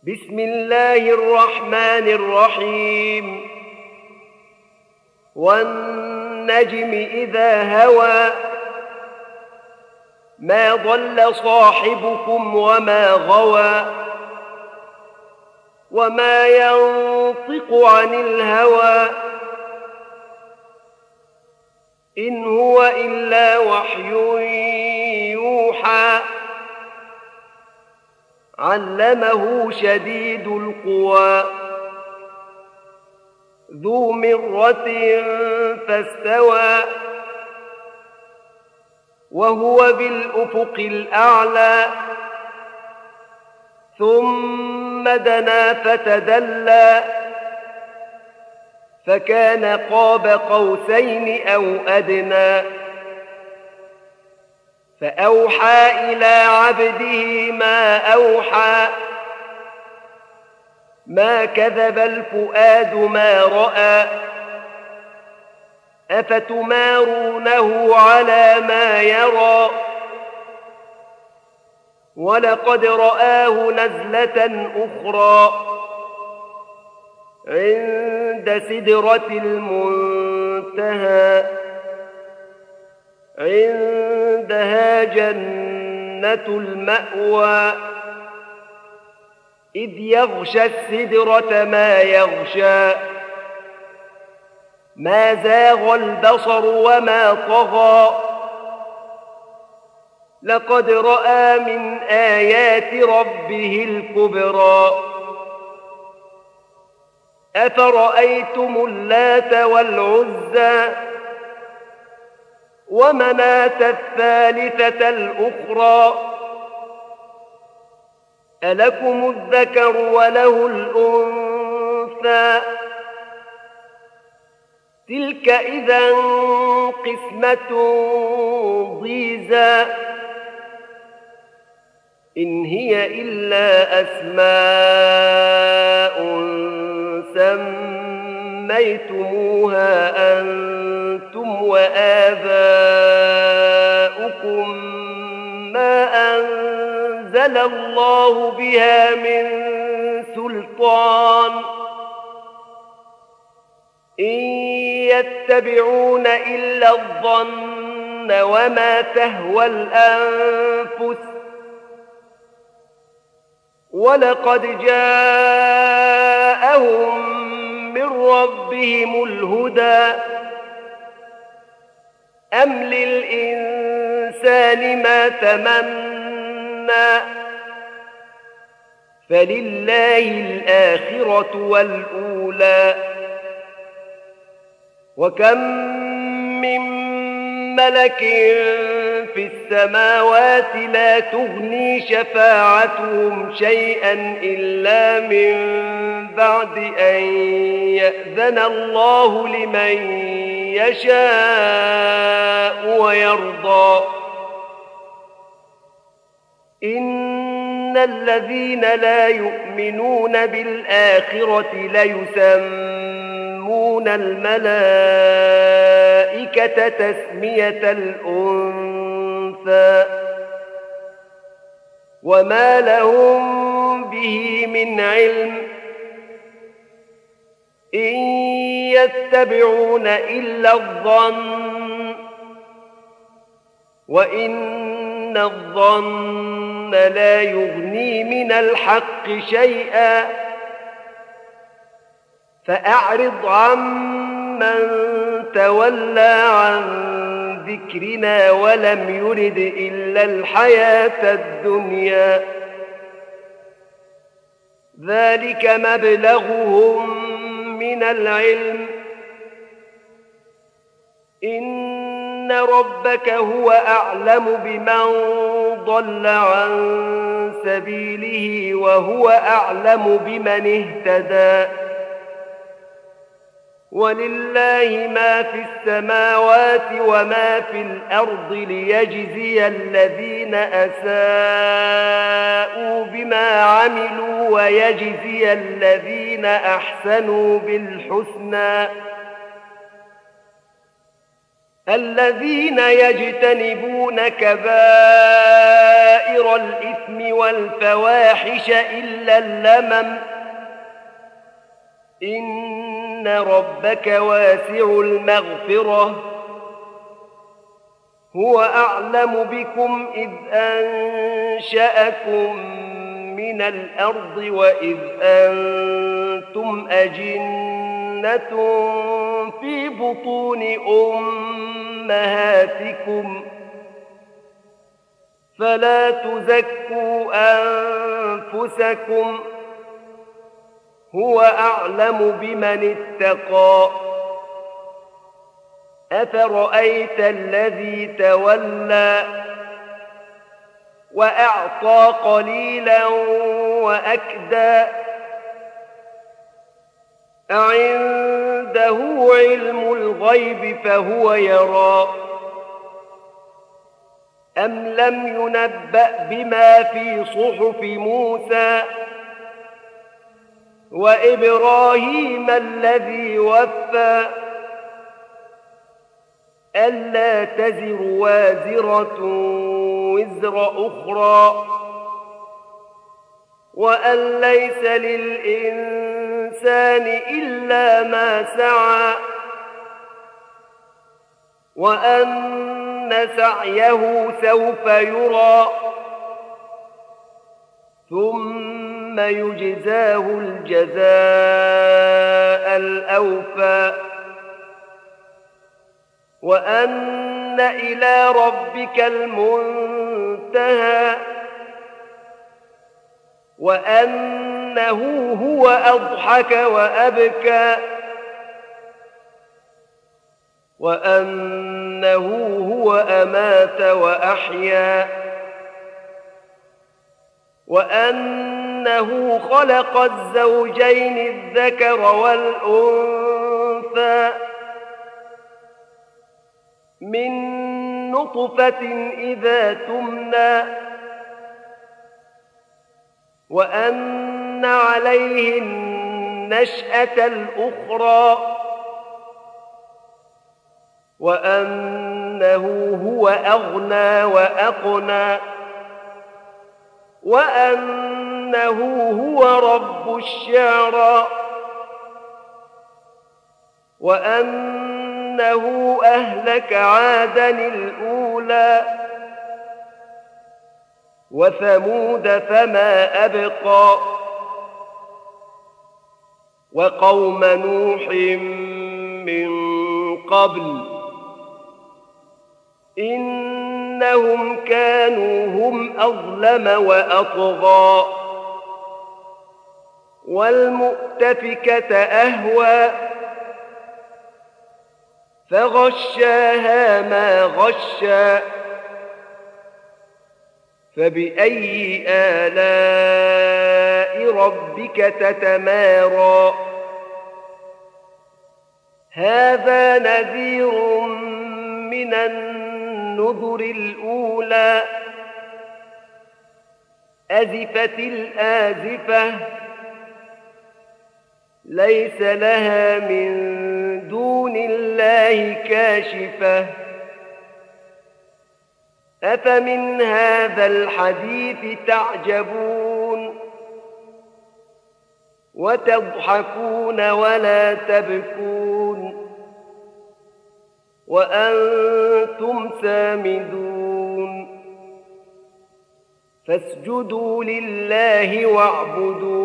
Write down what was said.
بسم الله الرحمن الرحيم والنجم إذا هوى ما ضل صاحبكم وما غوى وما ينطق عن الهوى إن هو إلا وحي يوحى علمه شديد القوى ذو مرة فاستوى وهو بالأفق الأعلى ثم دنا فتدلى فكان قاب قوسين أو أدنى فأوحى إلى عبده ما أوحى ما كذب الفؤاد ما رأى أفتمارونه على ما يرى ولقد رآه نزلة أخرى عند سدرة المنتهى عندها جنة المأوى إذ يغشى السدرة ما يغشى ما زاغ البصر وما طغى لقد رأى من آيات ربه الكبرى أفرأيتم اللات والعزى ومناة الثالثة الأخرى ألكم الذكر وله الأنثى تلك إذا قسمة ضيزى إن هي إلا أسماء سميتموها أنتم وآباؤكم ما أنزل الله بها من سلطان إن يتبعون إلا الظن وما تهوى الأنفس ولقد جاءهم من ربهم الهدى أم للإنسان ما تمنى فلله الآخرة والأولى وكم من ملك في السماوات لا تغني شفاعتهم شيئا إلا من بعد أن يأذن الله لمن يشاء ويرضى إن الذين لا يؤمنون بالآخرة ليسمون الملائكة تسمية الأنثى وما لهم به من علم إن يتبعون إلا الظن وإن الظن لا يغني من الحق شيئا فأعرض عمن تولى عن ذكرنا ولم يرد إلا الحياة الدنيا ذلك مبلغهم من العلم إن ربك هو أعلم بمن ضل عن سبيله وهو أعلم بمن اهتدى ولله ما في السماوات وما في الأرض ليجزي الذين أساءوا بما عملوا ويجزي الذين أحسنوا بالحسنى الذين يجتنبون كبائر الإثم والفواحش إلا اللمم إن ربك واسع المغفرة هو أعلم بكم إذ أنشأكم من الأرض وإذ أنتم أجنة في بطون أمهاتكم فلا تزكوا أنفسكم هو أعلم بمن اتقى أفرأيت الذي تولى وأعطى قليلا وأكدى أعنده علم الغيب فهو يرى أم لم ينبأ بما في صحف موسى وإبراهيم الذي وفى ألا تزر وازرة وزر أخرى وأن ليس للإنسان إلا ما سعى وأن سعيه سوف يرى ثم يجزاه الجزاء الأوفى وأن إلى ربك المنتهى وأنه هو أضحك وأبكى وأنه هو أمات وأحيا وأنه خلق الزوجين الذكر والأنثى من نطفة إذا تمنى وأن عليه النشأة الأخرى وأنه هو أغنى وأقنى وأنه هو رب الشعرى وأنه أهلك عادا الأولى وثمود فما أبقى وقوم نوح من قبل إنهم كانوا هم أظلم وأطغى والمؤتفكة أهوى فغشاها ما غشى فبأي آلاء ربك تتمارى هذا نذير من النذر الأولى أزفت الآزفة ليس لها من دون الله كاشفة أفمن هذا الحديث تعجبون وتضحكون ولا تبكون وأنتم سامدون فاسجدوا لله واعبدوا